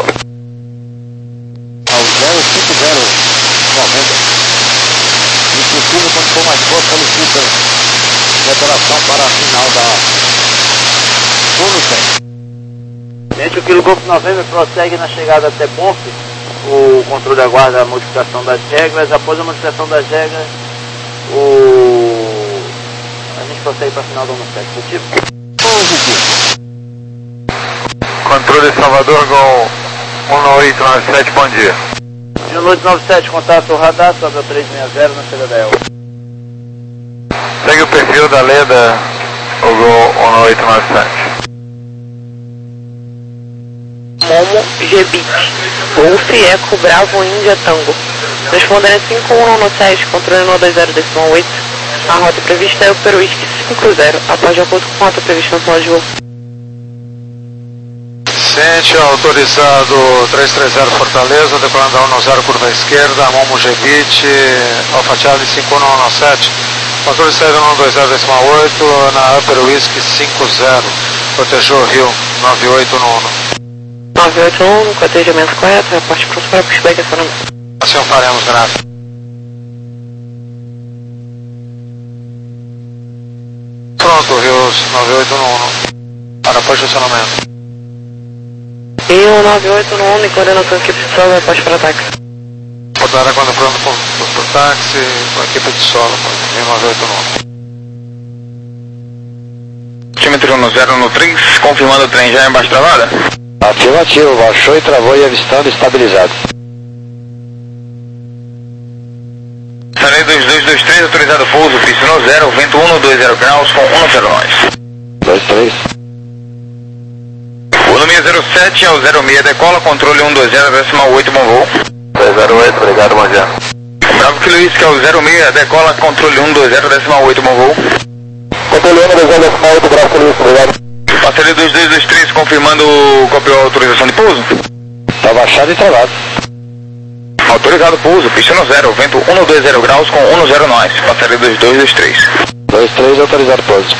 Speaker 3: Ao zero cinco zero, noventa. Impossível quando for mais forte, solicita revelação para a final da Solucem.
Speaker 6: Gente, o Kilo Golf November prossegue na chegada até Bonf. O controle aguarda a modificação das regras. Após a modificação das regras, o... a gente prossegue para a final do ano sete. Positivo?
Speaker 1: Controle Salvador, Gol um oito nove sete, bom dia.
Speaker 6: um oito nove sete, contato radar, sobe ao três seis zero na saída da El.
Speaker 1: Segue o perfil da Leda, o Gol um oito nove sete.
Speaker 5: Momo Gebit, Golf Eco Bravo Índia Tango. Respondendo cinco um sete, controle um dois zero decimal oito. A rota prevista é o Peruísque cinco zero, após de acordo com a rota prevista no plano de voo.
Speaker 8: suficiente, autorizado três três zero Fortaleza, decolando a um zero curva esquerda, Momo Gebit, Alfa Charlie cinco um um sete, controle externo um dois zero decimal oito, na Upper Whisky cinco zero, protejou Rio nove oito um um.
Speaker 5: nove oito um, com atendimento correto, reporte pronto para pushback acionamento.
Speaker 8: Assim o faremos, graças. Pronto, Rios nove oito um um, para posicionamento.
Speaker 5: Rio nove oito um um, em coordenação equipe de solo, reporte para táxi.
Speaker 8: Portará quando pronto por táxi, com a equipe de solo, Rio nove oito um um.
Speaker 9: Tímetro no zero no três, confirmando o trem já embaixo travada?
Speaker 3: Afirmativo, baixou e travou e avistando estabilizado.
Speaker 9: Sarei dois dois dois três, autorizado pouso, pista no zero, vento um dois zero graus com um zero nove.
Speaker 3: dois três.
Speaker 9: O número zero sete ao zero seis decola, controle um dois zero decimal oito, bom voo.
Speaker 2: dois zero oito, obrigado, bom dia.
Speaker 9: Bravo Kilo Whisky ao zero seis, decola, controle um dois zero decimal oito, bom voo.
Speaker 3: Controle um dois zero decimal oito, Bravo Kilo Whisky, obrigado.
Speaker 9: Passaria dois dois dois três, confirmando copiou a autorização de pouso?
Speaker 3: Tá baixado e travado.
Speaker 9: Autorizado pouso, pista no zero, vento um dois zero graus com um zero nove, passaria dois dois dois três.
Speaker 3: dois três, autorizado pouso.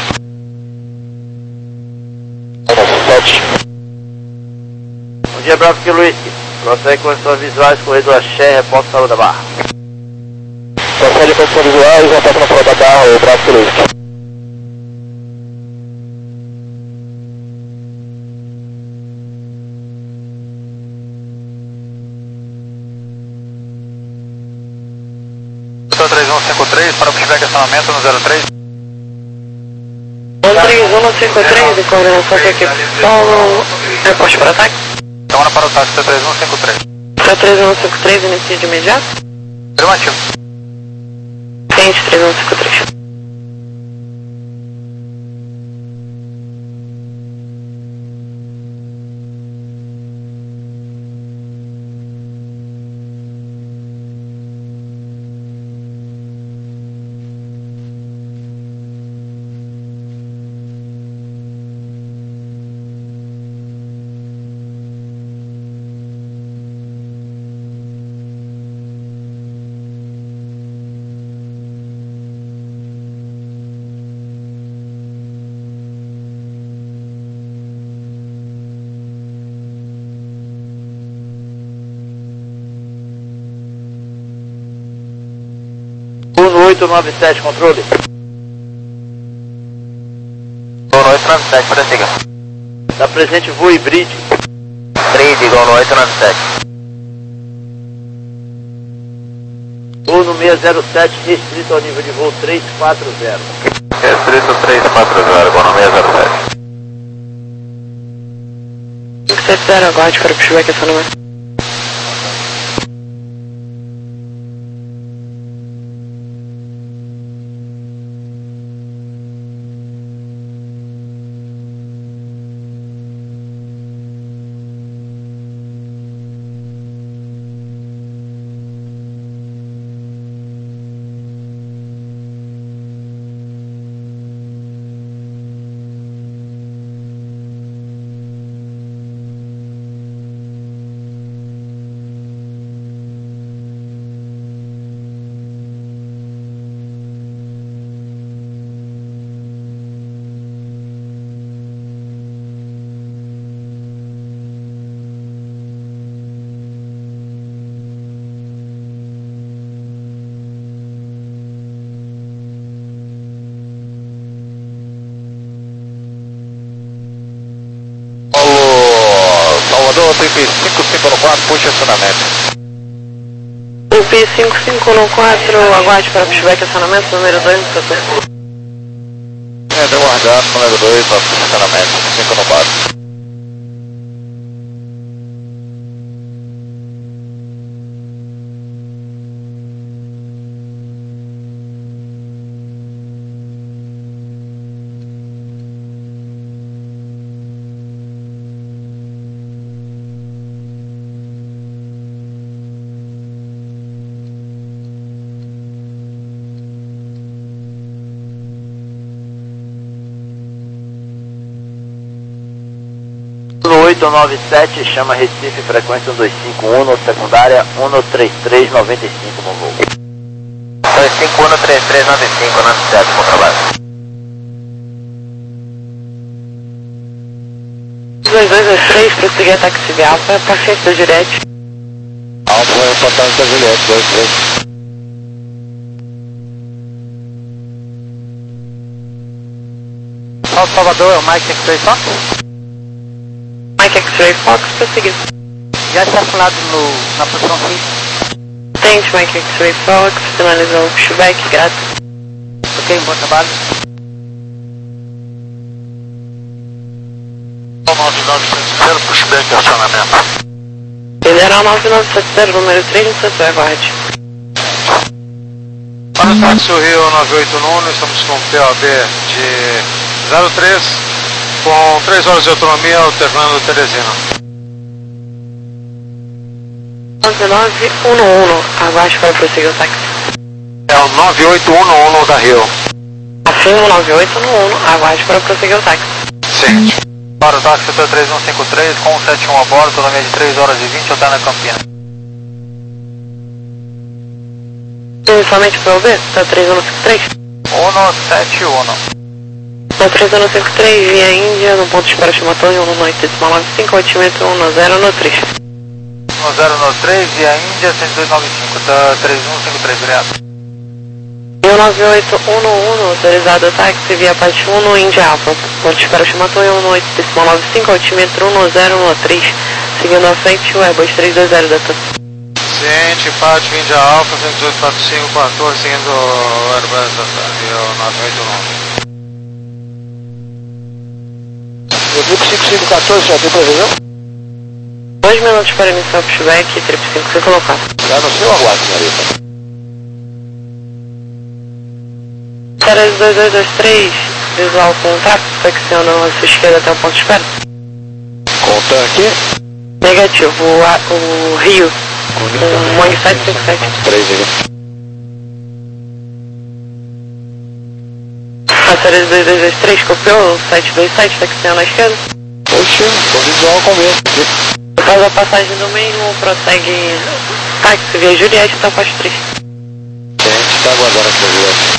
Speaker 3: sete.
Speaker 6: Bom dia, Bravo Kilo Whisky. Prossegue com as suas visuais, corredor Axé, reporte Salão da Barra.
Speaker 3: Procede com as suas visuais, reporte na Salão da Barra, o Bravo Kilo Whisky.
Speaker 1: três um cinco três, para o pushback acionamento no zero três.
Speaker 5: um três um cinco três, em coordenação com a equipe de solo, reporte para ataque.
Speaker 1: Câmara para o táxi T três um cinco três.
Speaker 5: T três um cinco três, inicia de imediato.
Speaker 1: Afirmativo.
Speaker 5: Cliente três um cinco três.
Speaker 6: Uno oito nove sete, controle.
Speaker 2: Gol oito nove sete, prossiga.
Speaker 6: Está presente voo híbrido.
Speaker 2: três, Gol oito nove sete.
Speaker 6: Uno seis zero sete, restrito ao nível de voo três quatro zero.
Speaker 2: Restrito três quatro zero, Gol seis zero sete.
Speaker 5: sete zero, aguarde para o pushback acionamento.
Speaker 1: Salvador, T P cinco cinco um quatro, puxa acionamento.
Speaker 5: U P cinco cinco um quatro, aguarde para pushback acionamento, número dois no setor.
Speaker 1: É, deu guardado, número dois, para puxa acionamento, cinco um quatro.
Speaker 6: oito nove sete, chama Recife, frequência um dois cinco um, secundária um três três nove cinco, bom voo.
Speaker 1: dois cinco um, três três nove cinco, nove sete, bom trabalho.
Speaker 5: dois dois dois três, prosseguir ataque civil Alfa, paciente da Juliette.
Speaker 3: Alfa, reportagem da Juliette, dois três.
Speaker 4: Alfa Salvador, é o Mike X-Ray Fox.
Speaker 5: Mike X-Ray Fox, prosseguir.
Speaker 4: Já estacionado no, na posição cinco.
Speaker 5: Tente Mike X-Ray Fox, finalizou o pushback, grato.
Speaker 4: Ok, bom trabalho.
Speaker 8: nove nove sete zero, pushback e acionamento.
Speaker 5: Federal nove nove sete zero, número três, no setor, aguarde.
Speaker 8: Para o táxi Rio nove oito um, estamos com P O B de zero três, com três horas de autonomia, alternando Teresina.
Speaker 5: nove nove um um, aguarde para prosseguir o táxi.
Speaker 8: É o nove oito um um da Rio.
Speaker 5: Afirmo nove oito um um, aguarde para prosseguir o táxi.
Speaker 8: Sim.
Speaker 1: Para o táxi setor três um cinco três, com sete um a bordo, autonomia de três horas e vinte, alterna Campinas.
Speaker 5: Inicialmente P O B, setor três um cinco três.
Speaker 1: um sete um.
Speaker 5: setor três um cinco três, via Índia, no ponto de espera estimatório um oito decimal nove cinco, altímetro um zero um três.
Speaker 1: um zero um três, via Índia, cento e dois nove cinco, três um cinco três, obrigado.
Speaker 5: um nove oito um um, autorizado táxi via parte um no Índia Alfa, ponto de espera estimatório um oito decimal nove cinco, altímetro um zero um três, seguindo à frente o Airbus três dois zero da T A M.
Speaker 8: Ciente, Pátio, Índia Alfa, cento e dezoito quatro cinco quatorze, seguindo o Airbus da Rio nove oito um.
Speaker 3: Eu vi que cinco cinco um quatro já tem previsão?
Speaker 5: Dois minutos para iniciar o pushback, trip cinco foi colocado.
Speaker 3: Já no seu aguardo, senhorita.
Speaker 5: Séries dois dois dois três, visual com tráfego, flexiona a sua esquerda até o ponto de espera.
Speaker 3: Com o tanque.
Speaker 5: Negativo, o, a, o Rio, um Mong sete cinco sete.
Speaker 3: três aqui.
Speaker 5: A série dois dois dois três copiou, sete dois sete, flexiona à esquerda.
Speaker 3: Poxa, com visual com mesmo.
Speaker 5: Após a passagem do mesmo, prossegue táxi via Juliette até o posto três.
Speaker 3: Gente, está aguardando aqui a Juliette.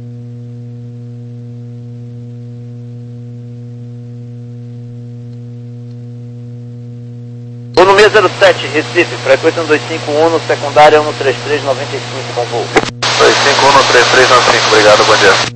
Speaker 6: Autonomia zero sete, Recife, frequência um dois cinco um, secundária um três três nove cinco, bom voo.
Speaker 1: dois cinco um, três três nove cinco, obrigado, bom dia.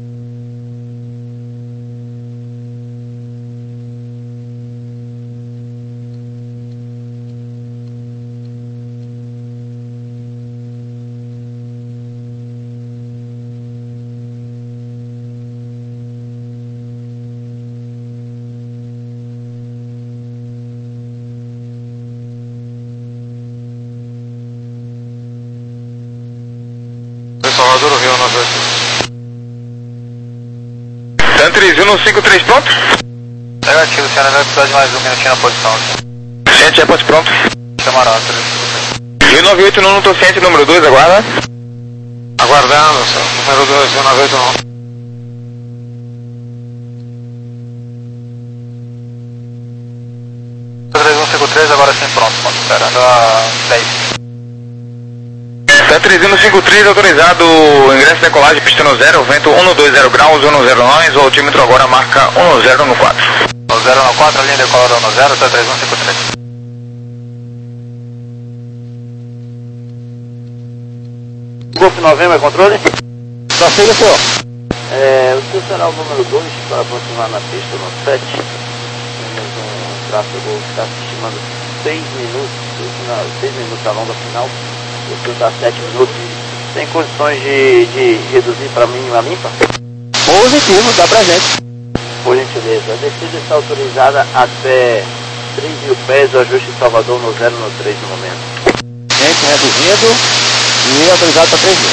Speaker 8: Salvador, Rio nove oito um.
Speaker 9: San três um cinco três, pronto?
Speaker 1: Negativo, senhora, vai precisar de mais um minutinho na posição.
Speaker 9: Ciente, airport pronto.
Speaker 1: Chamaram a três.
Speaker 9: Rio nove oito um, não estou ciente, número dois, aguarda.
Speaker 8: Aguardando, senhor. Número dois, Rio nove oito um.
Speaker 1: três um cinco três, agora sim pronto, ponto de espera, da dez.
Speaker 9: San três um cinco três, autorizado, ingresso de decolagem, pista no zero, vento um dois zero graus, um zero nove, o altímetro agora marca um zero no quatro.
Speaker 1: um zero no quatro, linha decolada um zero, San três um cinco três.
Speaker 6: Golf Novembro, controle?
Speaker 3: Prossiga, senhor.
Speaker 6: É, o seu será o número dois para aproximar na pista no sete. Temos um tráfego que está se estimando seis minutos, seis minutos a longa final. O seu está sete minutos. Tem condições de, de reduzir para mínima limpa?
Speaker 3: Positivo, dá pra gente.
Speaker 6: Por gentileza, a descida está autorizada até três mil pés, o ajuste em Salvador no zero no três no momento.
Speaker 3: Gente reduzindo e autorizado para três mil.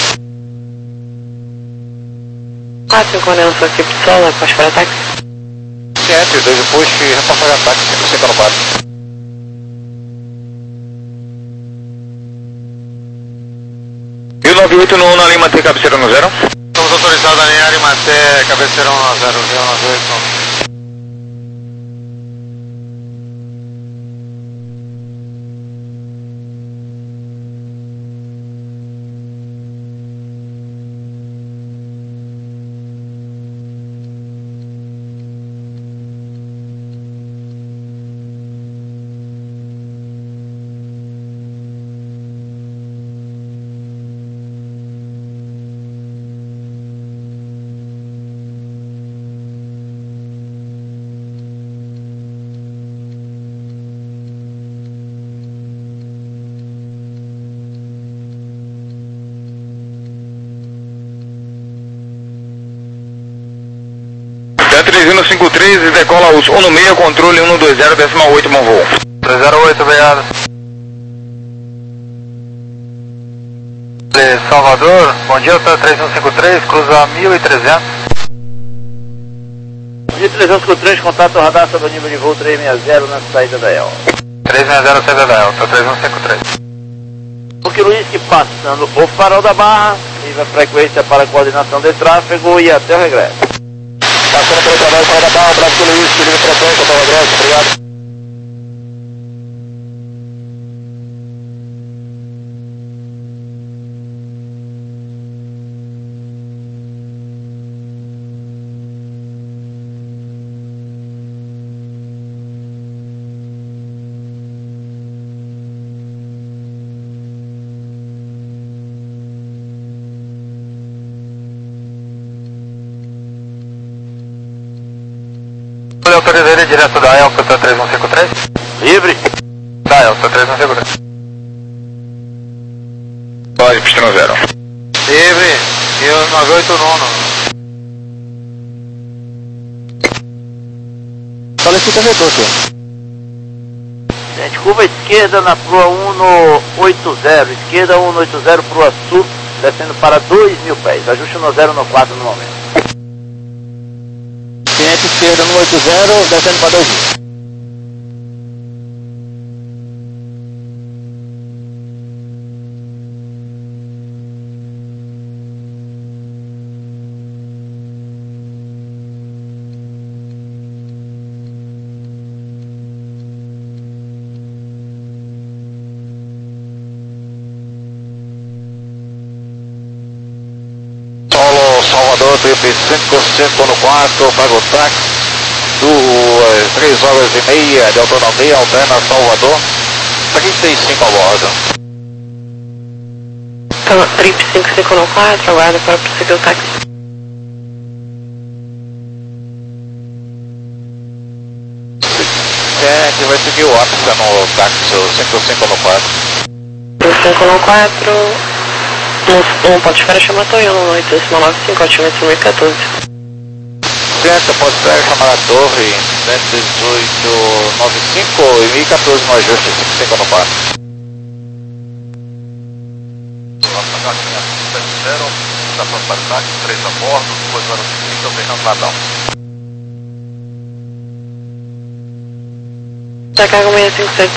Speaker 5: quatro condensa aqui pro solo, após para ataque.
Speaker 3: Ciente, dois depois que reporta ataque, cem por cento no quadro.
Speaker 9: Rio nove oito um, na Lima T, cabeceira no zero.
Speaker 8: Estamos autorizados a linhar e manter cabeceirão no zero, Rio nove oito um.
Speaker 9: cinco três e decola os um seis, controle um dois zero, decimal oito, bom voo.
Speaker 8: três zero oito, obrigado. Salvador, bom dia, tá três um cinco três, cruza mil e trezentos.
Speaker 6: Bom dia, três um cinco três, contato radar sobre o nível de voo trezentos e sessenta na saída da Elta.
Speaker 8: trezentos e sessenta saída da Elta, três um cinco três.
Speaker 6: Porque Luiz que passando o farol da Barra, viva a frequência para coordenação de tráfego e até o regresso.
Speaker 3: Passando pelo trabalho para da Barra, Brasil Luiz, que liga frequência, até o regresso, obrigado.
Speaker 8: Eu autorizei ele direto da Elta três um cinco três.
Speaker 6: Livre?
Speaker 8: Da Elta três um cinco três.
Speaker 9: Pode, pistão zero.
Speaker 8: Livre, e o nove oito nove.
Speaker 3: Solicita retorno, senhor.
Speaker 6: Gente, curva esquerda na Prua um oitenta, esquerda um oitenta, Prua Sul, descendo para dois mil pés. Ajuste no zero no quatro no momento.
Speaker 3: Cliente esquerda no oitenta, descendo para dois mil.
Speaker 1: Salvador, trip cinco cinco no quatro, paga o táxi, duas, três horas e meia de autonomia, alterna Salvador, trinta e cinco a bordo.
Speaker 5: Então, trip cinco cinco no quatro, aguarda para prosseguir o táxi.
Speaker 1: É, que vai seguir o ápice no táxi, o cinco cinco no quatro.
Speaker 5: cinco cinco no quatro, um ponto de espera chama Toyota, oito decimal nove cinco, altímetro mil e quatorze.
Speaker 1: Centro, ponto de espera chamada Torre, cento e dezoito, noventa e cinco e mil e quatorze no ajuste, cinco cinco no quatro. Nossa gatinha sete zero, está pronto para táxi, três a bordo, duas horas e trinta, Fernando Nadal.
Speaker 5: Chicago seis cinco sete.